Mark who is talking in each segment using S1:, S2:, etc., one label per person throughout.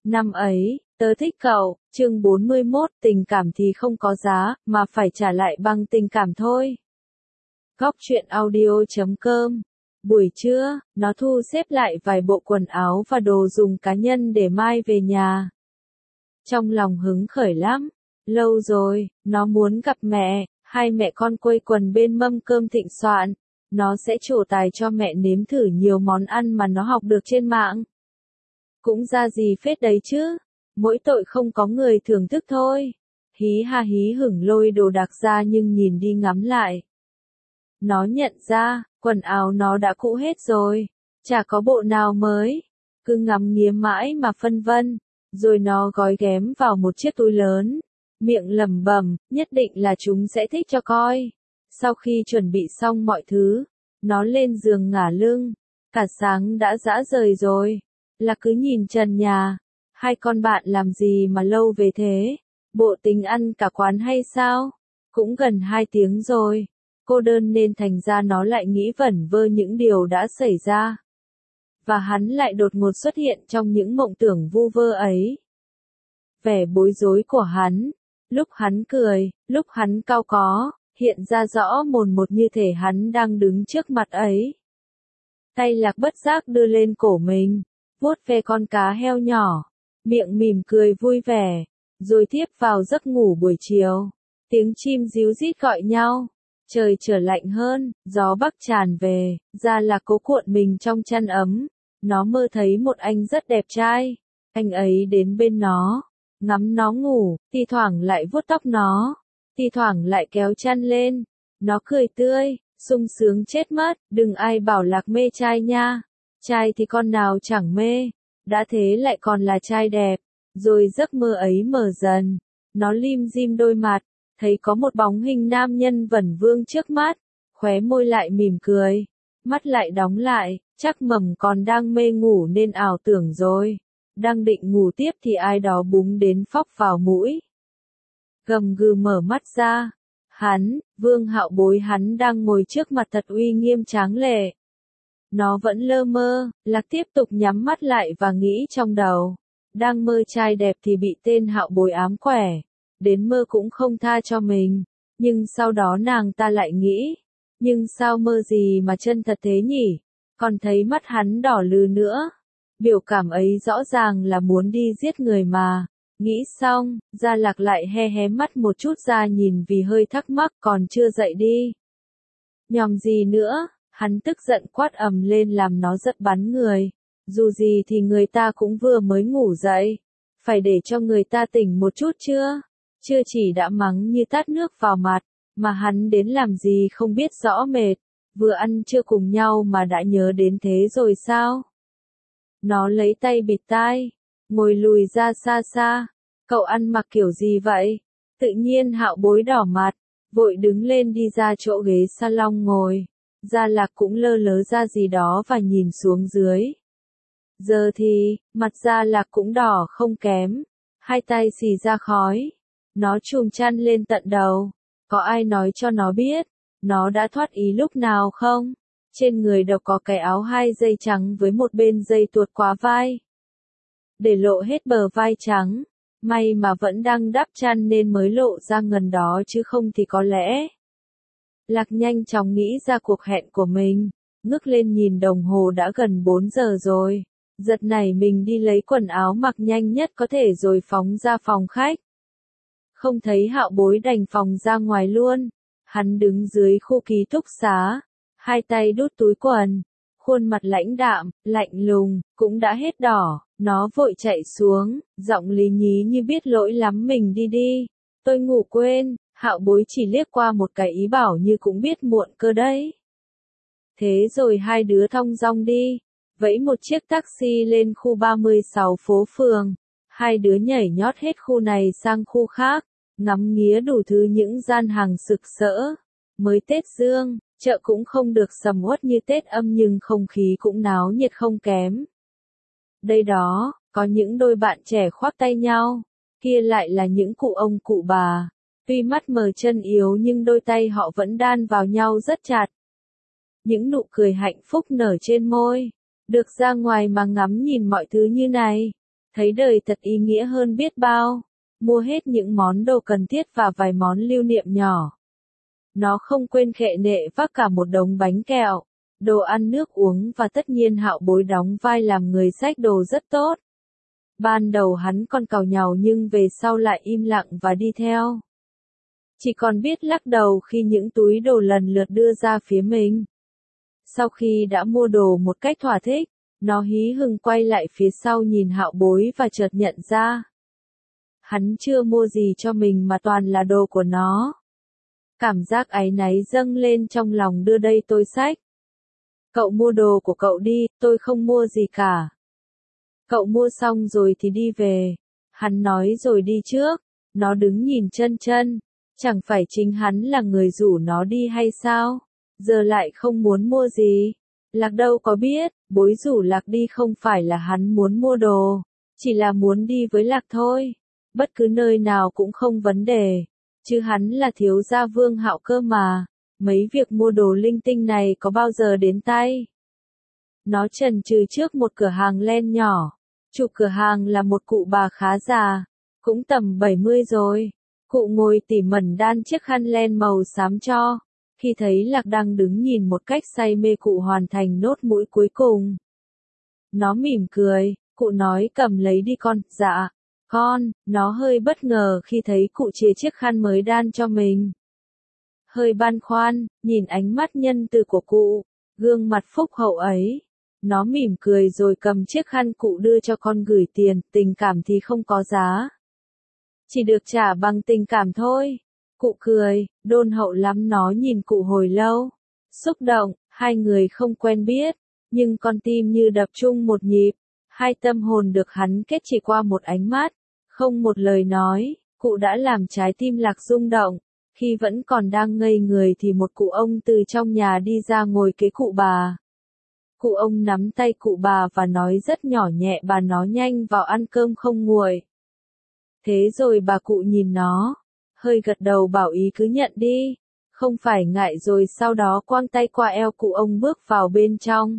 S1: Năm ấy, tớ thích cậu, chương 41, tình cảm thì không có giá, mà phải trả lại bằng tình cảm thôi. Góc truyện audio.com. Buổi trưa, nó thu xếp lại vài bộ quần áo và đồ dùng cá nhân để mai về nhà. Trong lòng hứng khởi lắm, lâu rồi, nó muốn gặp mẹ, hai mẹ con quây quần bên mâm cơm thịnh soạn. Nó sẽ trổ tài cho mẹ nếm thử nhiều món ăn mà nó học được trên mạng. Cũng ra gì phết đấy chứ, mỗi tội không có người thưởng thức thôi. Hí ha hí hửng lôi đồ đạc ra nhưng nhìn đi ngắm lại. Nó nhận ra, quần áo nó đã cũ hết rồi, chả có bộ nào mới. Cứ ngắm nghía mãi mà phân vân, rồi nó gói ghém vào một chiếc túi lớn. Miệng lẩm bẩm, nhất định là chúng sẽ thích cho coi. Sau khi chuẩn bị xong mọi thứ, nó lên giường ngả lưng. Cả sáng đã dã rời rồi. Là cứ nhìn trần nhà. Hai con bạn làm gì mà lâu về thế? Bộ tính ăn cả quán hay sao? Cũng gần 2 tiếng rồi. Cô đơn nên thành ra nó lại nghĩ vẩn vơ những điều đã xảy ra. Và hắn lại đột ngột xuất hiện trong những mộng tưởng vu vơ ấy. Vẻ bối rối của hắn, lúc hắn cười, lúc hắn cau có, hiện ra rõ mồn một như thể hắn đang đứng trước mặt ấy. Tay Lạc bất giác đưa lên cổ mình, vuốt ve con cá heo nhỏ, miệng mỉm cười vui vẻ, rồi tiếp vào giấc ngủ buổi chiều. Tiếng chim ríu rít gọi nhau, trời trở lạnh hơn, gió bắc tràn về, Gia Lạc cố cuộn mình trong chăn ấm. Nó mơ thấy một anh rất đẹp trai, anh ấy đến bên nó, ngắm nó ngủ, thi thoảng lại vuốt tóc nó, thi thoảng lại kéo chăn lên. Nó cười tươi, sung sướng chết mất, đừng ai bảo Lạc mê trai nha. Trai thì con nào chẳng mê, đã thế lại còn là trai đẹp. Rồi giấc mơ ấy mở dần, nó lim dim đôi mặt, thấy có một bóng hình nam nhân vẩn vương trước mắt, khóe môi lại mỉm cười, mắt lại đóng lại, chắc mầm còn đang mê ngủ nên ảo tưởng rồi. Đang định ngủ tiếp thì ai đó búng đến phóc vào mũi. Gầm gừ mở mắt ra, hắn, Vương Hạo Bối hắn đang ngồi trước mặt thật uy nghiêm tráng lệ. Nó vẫn lơ mơ, Lạc tiếp tục nhắm mắt lại và nghĩ trong đầu. Đang mơ trai đẹp thì bị tên Hạo Bối ám quẻ, đến mơ cũng không tha cho mình. Nhưng sau đó nàng ta lại nghĩ, nhưng sao mơ gì mà chân thật thế nhỉ? Còn thấy mắt hắn đỏ lừ nữa. Biểu cảm ấy rõ ràng là muốn đi giết người mà. Nghĩ xong, Gia Lạc lại hé hé mắt một chút ra nhìn vì hơi thắc mắc còn chưa dậy đi. Nhòm gì nữa, hắn tức giận quát ầm lên làm nó giật bắn người. Dù gì thì người ta cũng vừa mới ngủ dậy. Phải để cho người ta tỉnh một chút chưa? Chưa chỉ đã mắng như tát nước vào mặt, mà hắn đến làm gì không biết rõ mệt. Vừa ăn trưa cùng nhau mà đã nhớ đến thế rồi sao? Nó lấy tay bịt tai, ngồi lùi ra xa xa. Cậu ăn mặc kiểu gì vậy? Tự nhiên Hạo Bối đỏ mặt, vội đứng lên đi ra chỗ ghế salon ngồi. Gia Lạc cũng lơ lớ ra gì đó và nhìn xuống dưới. Giờ thì, mặt Gia Lạc cũng đỏ không kém, hai tay xì ra khói. Nó chùm chăn lên tận đầu. Có ai nói cho nó biết, nó đã thoát ý lúc nào không? Trên người đâu có cái áo 2 dây trắng với một bên dây tuột quá vai. Để lộ hết bờ vai trắng. May mà vẫn đang đắp chăn nên mới lộ ra ngần đó chứ không thì có lẽ. Lạc nhanh chóng nghĩ ra cuộc hẹn của mình. Ngước lên nhìn đồng hồ đã gần 4 giờ rồi. Giật nảy mình đi lấy quần áo mặc nhanh nhất có thể rồi phóng ra phòng khách. Không thấy Hạo Bối đành phòng ra ngoài luôn. Hắn đứng dưới khu ký túc xá, hai tay đút túi quần, khuôn mặt lãnh đạm, lạnh lùng, cũng đã hết đỏ. Nó vội chạy xuống, giọng lý nhí như biết lỗi lắm mình đi đi. Tôi ngủ quên. Hạo Bối chỉ liếc qua một cái ý bảo như cũng biết muộn cơ đấy. Thế rồi hai đứa thong dong đi, vẫy một chiếc taxi lên khu 36 phố phường. Hai đứa nhảy nhót hết khu này sang khu khác, ngắm nghía đủ thứ những gian hàng sực sỡ. Mới Tết Dương, chợ cũng không được sầm uất như Tết Âm nhưng không khí cũng náo nhiệt không kém. Đây đó, có những đôi bạn trẻ khoác tay nhau, kia lại là những cụ ông cụ bà. Tuy mắt mờ chân yếu nhưng đôi tay họ vẫn đan vào nhau rất chặt. Những nụ cười hạnh phúc nở trên môi, được ra ngoài mà ngắm nhìn mọi thứ như này. thấy đời thật ý nghĩa hơn biết bao, mua hết những món đồ cần thiết và vài món lưu niệm nhỏ. Nó không quên khệ nệ vác cả một đống bánh kẹo, đồ ăn nước uống và tất nhiên Hạo Bối đóng vai làm người xách đồ rất tốt. Ban đầu hắn còn càu nhàu nhưng về sau lại im lặng và đi theo. Chỉ còn biết lắc đầu khi những túi đồ lần lượt đưa ra phía mình. Sau khi đã mua đồ một cách thỏa thích, nó hí hửng quay lại phía sau nhìn Hạo Bối và chợt nhận ra. Hắn chưa mua gì cho mình mà toàn là đồ của nó. Cảm giác áy náy dâng lên trong lòng đưa đây tôi xách. Cậu mua đồ của cậu đi, tôi không mua gì cả. Cậu mua xong rồi thì đi về. Hắn nói rồi đi trước, nó đứng nhìn chân chân. Chẳng phải chính hắn là người rủ nó đi hay sao? Giờ lại không muốn mua gì. Lạc đâu có biết, Bối rủ Lạc đi không phải là hắn muốn mua đồ, chỉ là muốn đi với Lạc thôi. Bất cứ nơi nào cũng không vấn đề, chứ hắn là thiếu gia Vương Hạo cơ mà. Mấy việc mua đồ linh tinh này có bao giờ đến tay. Nó chần chừ trước một cửa hàng len nhỏ. Chủ cửa hàng là một cụ bà khá già, cũng tầm 70 rồi. Cụ ngồi tỉ mẩn đan chiếc khăn len màu xám cho. Khi thấy Lạc đang đứng nhìn một cách say mê cụ hoàn thành nốt mũi cuối cùng. Nó mỉm cười, cụ nói cầm lấy đi con, dạ. Con, nó hơi bất ngờ khi thấy cụ chia chiếc khăn mới đan cho mình. Hơi băn khoăn, nhìn ánh mắt nhân từ của cụ, gương mặt phúc hậu ấy. Nó mỉm cười rồi cầm chiếc khăn cụ đưa cho con gửi tiền, tình cảm thì không có giá. Chỉ được trả bằng tình cảm thôi. Cụ cười, đôn hậu lắm nó nhìn cụ hồi lâu. Xúc động, hai người không quen biết, nhưng con tim như đập chung một nhịp. Hai tâm hồn được hắn kết chỉ qua một ánh mắt, không một lời nói, cụ đã làm trái tim Lạc rung động. Khi vẫn còn đang ngây người thì một cụ ông từ trong nhà đi ra ngồi kế cụ bà. Cụ ông nắm tay cụ bà và nói rất nhỏ nhẹ bà nó nhanh vào ăn cơm không nguội. Thế rồi bà cụ nhìn nó, hơi gật đầu bảo ý cứ nhận đi, không phải ngại rồi sau đó quăng tay qua eo cụ ông bước vào bên trong.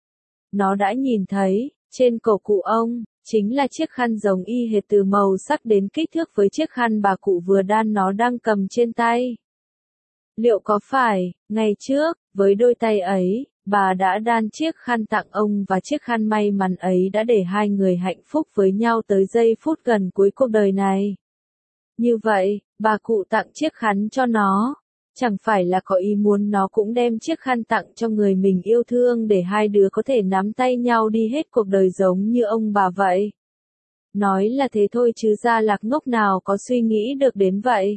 S1: Nó đã nhìn thấy, trên cổ cụ ông, chính là chiếc khăn giống y hệt từ màu sắc đến kích thước với chiếc khăn bà cụ vừa đan nó đang cầm trên tay. Liệu có phải, ngày trước, với đôi tay ấy, bà đã đan chiếc khăn tặng ông và chiếc khăn may mắn ấy đã để hai người hạnh phúc với nhau tới giây phút gần cuối cuộc đời này? Như vậy, bà cụ tặng chiếc khăn cho nó, chẳng phải là có ý muốn nó cũng đem chiếc khăn tặng cho người mình yêu thương để hai đứa có thể nắm tay nhau đi hết cuộc đời giống như ông bà vậy? Nói là thế thôi chứ ra Lạc ngốc nào có suy nghĩ được đến vậy.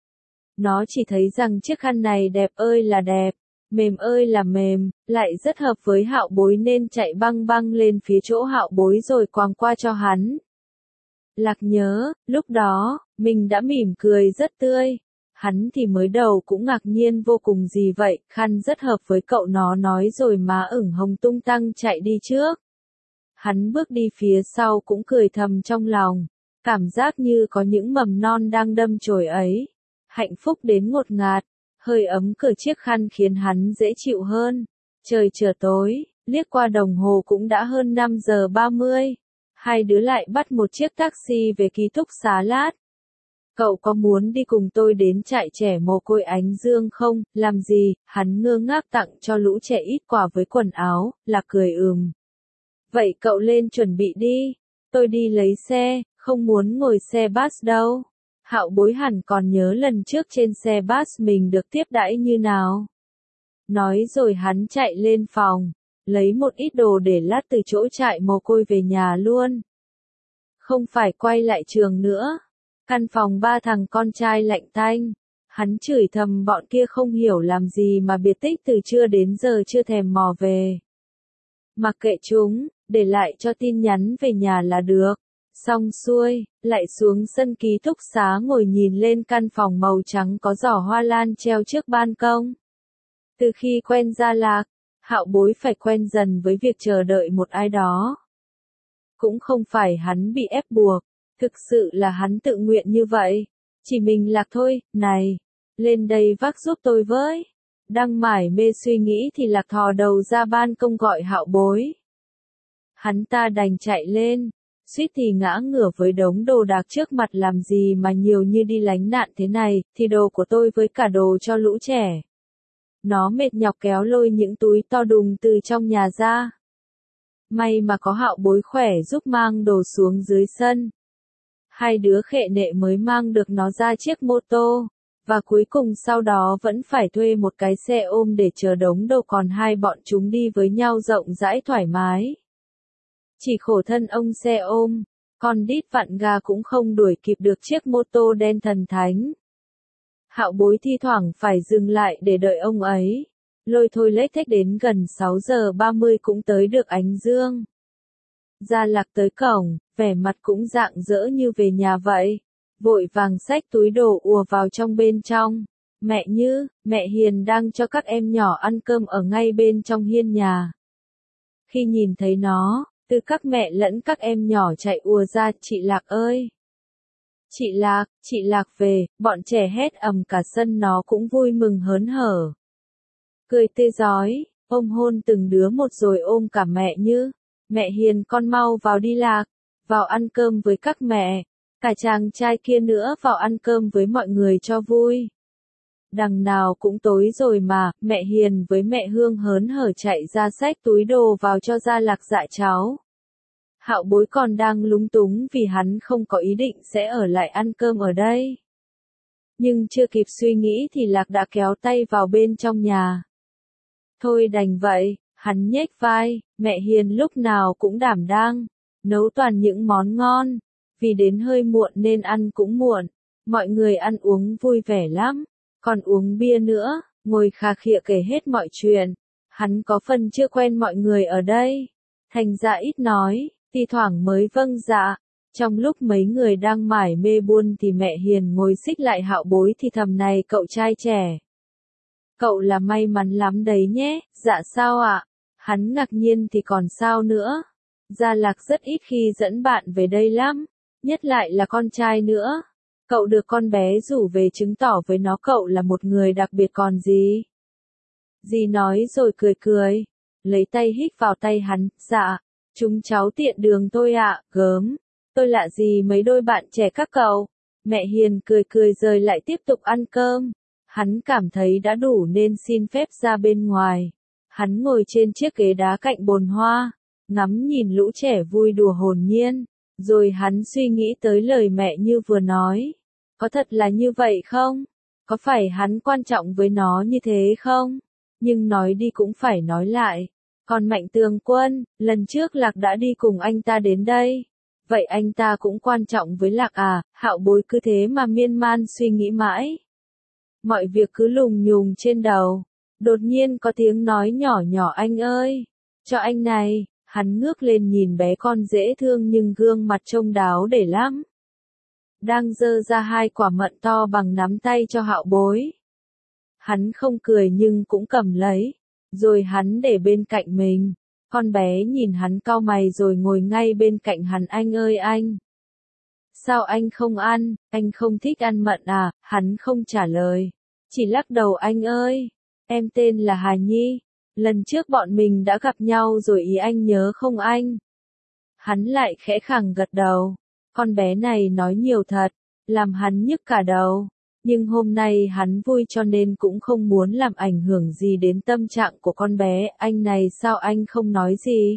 S1: Nó chỉ thấy rằng chiếc khăn này đẹp ơi là đẹp, mềm ơi là mềm, lại rất hợp với Hạo Bối nên chạy băng băng lên phía chỗ Hạo Bối rồi quàng qua cho hắn. Lạc nhớ, lúc đó, mình đã mỉm cười rất tươi. Hắn thì mới đầu cũng ngạc nhiên vô cùng gì vậy, khăn rất hợp với cậu nó nói rồi má ửng hồng tung tăng chạy đi trước. Hắn bước đi phía sau cũng cười thầm trong lòng, cảm giác như có những mầm non đang đâm chồi ấy. Hạnh phúc đến ngột ngạt, hơi ấm cởi chiếc khăn khiến hắn dễ chịu hơn. Trời chợt tối, liếc qua đồng hồ cũng đã hơn 5 giờ 30. Hai đứa lại bắt một chiếc taxi về ký túc xá lát. Cậu có muốn đi cùng tôi đến trại trẻ mồ côi Ánh Dương không? Làm gì? Hắn ngơ ngác tặng cho lũ trẻ ít quà với quần áo, Lạc cười Vậy cậu lên chuẩn bị đi. Tôi đi lấy xe, không muốn ngồi xe bus đâu. Hạo Bối hẳn còn nhớ lần trước trên xe bus mình được tiếp đãi như nào. Nói rồi hắn chạy lên phòng, lấy một ít đồ để lát từ chỗ trại mồ côi về nhà luôn. Không phải quay lại trường nữa. Căn phòng ba thằng con trai lạnh tanh. Hắn chửi thầm bọn kia không hiểu làm gì mà biệt tích từ trưa đến giờ chưa thèm mò về. Mặc kệ chúng, để lại cho tin nhắn về nhà là được. Xong xuôi, lại xuống sân ký túc xá ngồi nhìn lên căn phòng màu trắng có giỏ hoa lan treo trước ban công. Từ khi quen Gia Lạc, Hạo Bối phải quen dần với việc chờ đợi một ai đó. Cũng không phải hắn bị ép buộc, thực sự là hắn tự nguyện như vậy. Chỉ mình Lạc thôi, này, lên đây vác giúp tôi với. Đang mải mê suy nghĩ thì Lạc thò đầu ra ban công gọi Hạo Bối. Hắn ta đành chạy lên, suýt thì ngã ngửa với đống đồ đạc trước mặt làm gì mà nhiều như đi lánh nạn thế này, thì đồ của tôi với cả đồ cho lũ trẻ. Nó mệt nhọc kéo lôi những túi to đùng từ trong nhà ra. May mà có Hạo Bối khỏe giúp mang đồ xuống dưới sân. Hai đứa khệ nệ mới mang được nó ra chiếc mô tô, và cuối cùng sau đó vẫn phải thuê một cái xe ôm để chờ đống đồ, còn hai bọn chúng đi với nhau rộng rãi thoải mái. Chỉ khổ thân ông xe ôm, con đít vặn gà cũng không đuổi kịp được chiếc mô tô đen thần thánh. Hạo Bối thi thoảng phải dừng lại để đợi ông ấy. Lôi thôi lết thếch đến gần 6 giờ 30 cũng tới được ánh dương. Gia Lạc tới cổng, vẻ mặt cũng rạng rỡ như về nhà vậy. Vội vàng xách túi đồ ùa vào trong bên trong. Mẹ Như, mẹ Hiền đang cho các em nhỏ ăn cơm ở ngay bên trong hiên nhà. Khi nhìn thấy nó, từ các mẹ lẫn các em nhỏ chạy ùa ra, chị Lạc ơi! Chị Lạc về, bọn trẻ hét ầm cả sân, nó cũng vui mừng hớn hở. Cười tươi rói, ôm hôn từng đứa một rồi ôm cả mẹ Như. Mẹ Hiền con mau vào đi Lạc, vào ăn cơm với các mẹ, cả chàng trai kia nữa vào ăn cơm với mọi người cho vui. Đằng nào cũng tối rồi mà, mẹ Hiền với mẹ Hương hớn hở chạy ra xách túi đồ vào cho Gia Lạc dạ cháu. Hạo Bối còn đang lúng túng vì hắn không có ý định sẽ ở lại ăn cơm ở đây. Nhưng chưa kịp suy nghĩ thì Lạc đã kéo tay vào bên trong nhà. Thôi đành vậy, hắn nhếch vai, mẹ Hiền lúc nào cũng đảm đang, nấu toàn những món ngon, vì đến hơi muộn nên ăn cũng muộn, mọi người ăn uống vui vẻ lắm, còn uống bia nữa, ngồi khà khịa kể hết mọi chuyện, hắn có phần chưa quen mọi người ở đây, thành ra ít nói, thi thoảng mới vâng dạ. Trong lúc mấy người đang mải mê buôn thì mẹ Hiền ngồi xích lại Hạo Bối thì thầm này cậu trai trẻ. Cậu là may mắn lắm đấy nhé, dạ sao ạ? Hắn ngạc nhiên thì còn sao nữa. Gia Lạc rất ít khi dẫn bạn về đây lắm, nhất lại là con trai nữa. Cậu được con bé rủ về chứng tỏ với nó cậu là một người đặc biệt còn gì. Dì nói rồi cười cười, lấy tay hít vào tay hắn, dạ, chúng cháu tiện đường thôi ạ, gớm. Tôi lạ gì mấy đôi bạn trẻ các cậu. Mẹ Hiền cười cười rồi lại tiếp tục ăn cơm. Hắn cảm thấy đã đủ nên xin phép ra bên ngoài. Hắn ngồi trên chiếc ghế đá cạnh bồn hoa, ngắm nhìn lũ trẻ vui đùa hồn nhiên. Rồi hắn suy nghĩ tới lời mẹ Như vừa nói. Có thật là như vậy không? Có phải hắn quan trọng với nó như thế không? Nhưng nói đi cũng phải nói lại. Còn Mạnh Tường Quân, lần trước Lạc đã đi cùng anh ta đến đây. Vậy anh ta cũng quan trọng với Lạc à? Hạo Bối cứ thế mà miên man suy nghĩ mãi. Mọi việc cứ lùng nhùng trên đầu. Đột nhiên có tiếng nói nhỏ nhỏ, anh ơi, cho anh này. Hắn ngước lên nhìn bé con dễ thương nhưng gương mặt trông đáo để lắm. Đang giơ ra hai quả mận to bằng nắm tay cho Hạo Bối. Hắn không cười nhưng cũng cầm lấy. Rồi hắn để bên cạnh mình. Con bé nhìn hắn cau mày rồi ngồi ngay bên cạnh hắn. Anh ơi anh. Sao anh không ăn, anh không thích ăn mận à? Hắn không trả lời. Chỉ lắc đầu. Anh ơi, em tên là Hà Nhi. Lần trước bọn mình đã gặp nhau rồi ý anh nhớ không anh? Hắn lại khẽ khàng gật đầu. Con bé này nói nhiều thật, làm hắn nhức cả đầu. Nhưng hôm nay hắn vui cho nên cũng không muốn làm ảnh hưởng gì đến tâm trạng của con bé. Anh này sao anh không nói gì?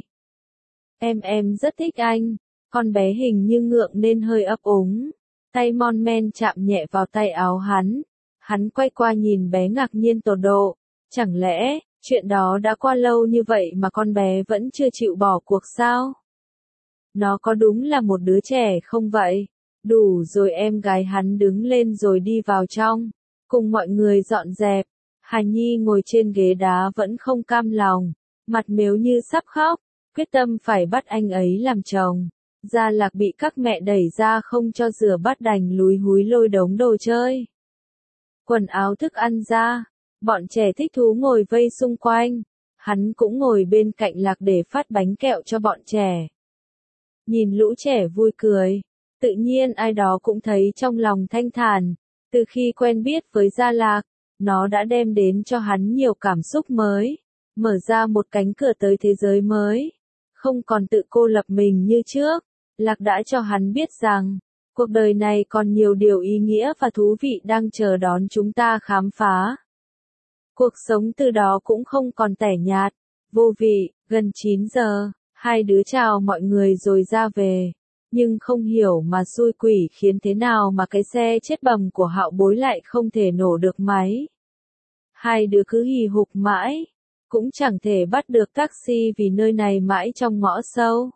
S1: Em rất thích anh. Con bé hình như ngượng nên hơi ấp úng. Tay mon men chạm nhẹ vào tay áo hắn. Hắn quay qua nhìn bé ngạc nhiên tột độ. Chẳng lẽ, chuyện đó đã qua lâu như vậy mà con bé vẫn chưa chịu bỏ cuộc sao? Nó có đúng là một đứa trẻ không vậy? Đủ rồi. Em gái hắn đứng lên rồi đi vào trong, cùng mọi người dọn dẹp. Hà Nhi ngồi trên ghế đá vẫn không cam lòng, mặt mếu như sắp khóc, quyết tâm phải bắt anh ấy làm chồng. Gia Lạc bị các mẹ đẩy ra không cho rửa bát đành lúi húi lôi đống đồ chơi, quần áo thức ăn ra. Bọn trẻ thích thú ngồi vây xung quanh. Hắn cũng ngồi bên cạnh Lạc để phát bánh kẹo cho bọn trẻ. Nhìn lũ trẻ vui cười, tự nhiên ai đó cũng thấy trong lòng thanh thản. Từ khi quen biết với Gia Lạc, nó đã đem đến cho hắn nhiều cảm xúc mới, mở ra một cánh cửa tới thế giới mới. Không còn tự cô lập mình như trước, Lạc đã cho hắn biết rằng, cuộc đời này còn nhiều điều ý nghĩa và thú vị đang chờ đón chúng ta khám phá. Cuộc sống từ đó cũng không còn tẻ nhạt, vô vị. Gần 9 giờ, hai đứa chào mọi người rồi ra về. Nhưng không hiểu mà xui quỷ khiến thế nào mà cái xe chết bầm của Hạo Bối lại không thể nổ được máy. Hai đứa cứ hì hục mãi, cũng chẳng thể bắt được taxi vì nơi này mãi trong ngõ sâu.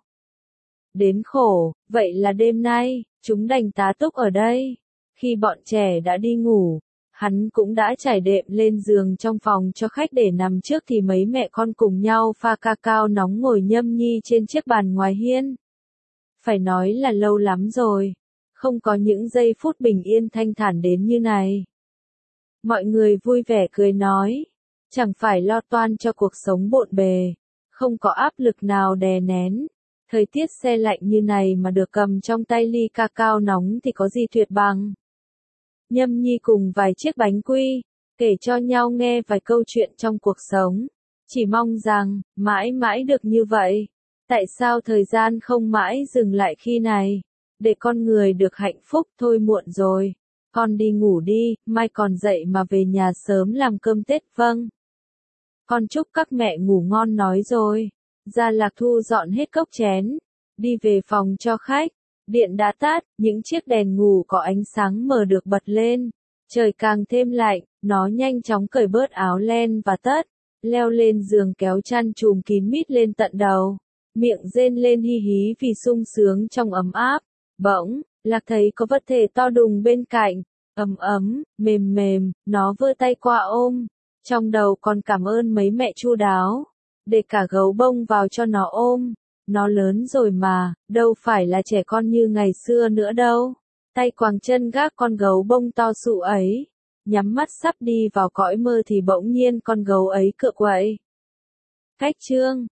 S1: Đến khổ, vậy là đêm nay, chúng đành tá túc ở đây. Khi bọn trẻ đã đi ngủ, hắn cũng đã trải đệm lên giường trong phòng cho khách để nằm trước thì mấy mẹ con cùng nhau pha cacao nóng ngồi nhâm nhi trên chiếc bàn ngoài hiên. Phải nói là lâu lắm rồi, không có những giây phút bình yên thanh thản đến như này. Mọi người vui vẻ cười nói, chẳng phải lo toan cho cuộc sống bộn bề, không có áp lực nào đè nén. Thời tiết se lạnh như này mà được cầm trong tay ly cacao nóng thì có gì tuyệt bằng. Nhâm nhi cùng vài chiếc bánh quy, kể cho nhau nghe vài câu chuyện trong cuộc sống. Chỉ mong rằng, mãi mãi được như vậy. Tại sao thời gian không mãi dừng lại khi này? Để con người được hạnh phúc thôi muộn rồi. Con đi ngủ đi, mai còn dậy mà về nhà sớm làm cơm Tết vâng. Con chúc các mẹ ngủ ngon nói rồi. Gia Lạc thu dọn hết cốc chén, đi về phòng cho khách. Điện đã tắt, những chiếc đèn ngủ có ánh sáng mờ được bật lên. Trời càng thêm lạnh, nó nhanh chóng cởi bớt áo len và tất, leo lên giường kéo chăn chùm kín mít lên tận đầu. Miệng rên lên hi hí vì sung sướng trong ấm áp. Bỗng, Lạc thấy có vật thể to đùng bên cạnh, ấm ấm, mềm mềm, nó vươn tay qua ôm. Trong đầu còn cảm ơn mấy mẹ chu đáo, để cả gấu bông vào cho nó ôm. Nó lớn rồi mà, đâu phải là trẻ con như ngày xưa nữa đâu. Tay quàng chân gác con gấu bông to sụ ấy. Nhắm mắt sắp đi vào cõi mơ thì bỗng nhiên con gấu ấy cựa quậy. Cách chương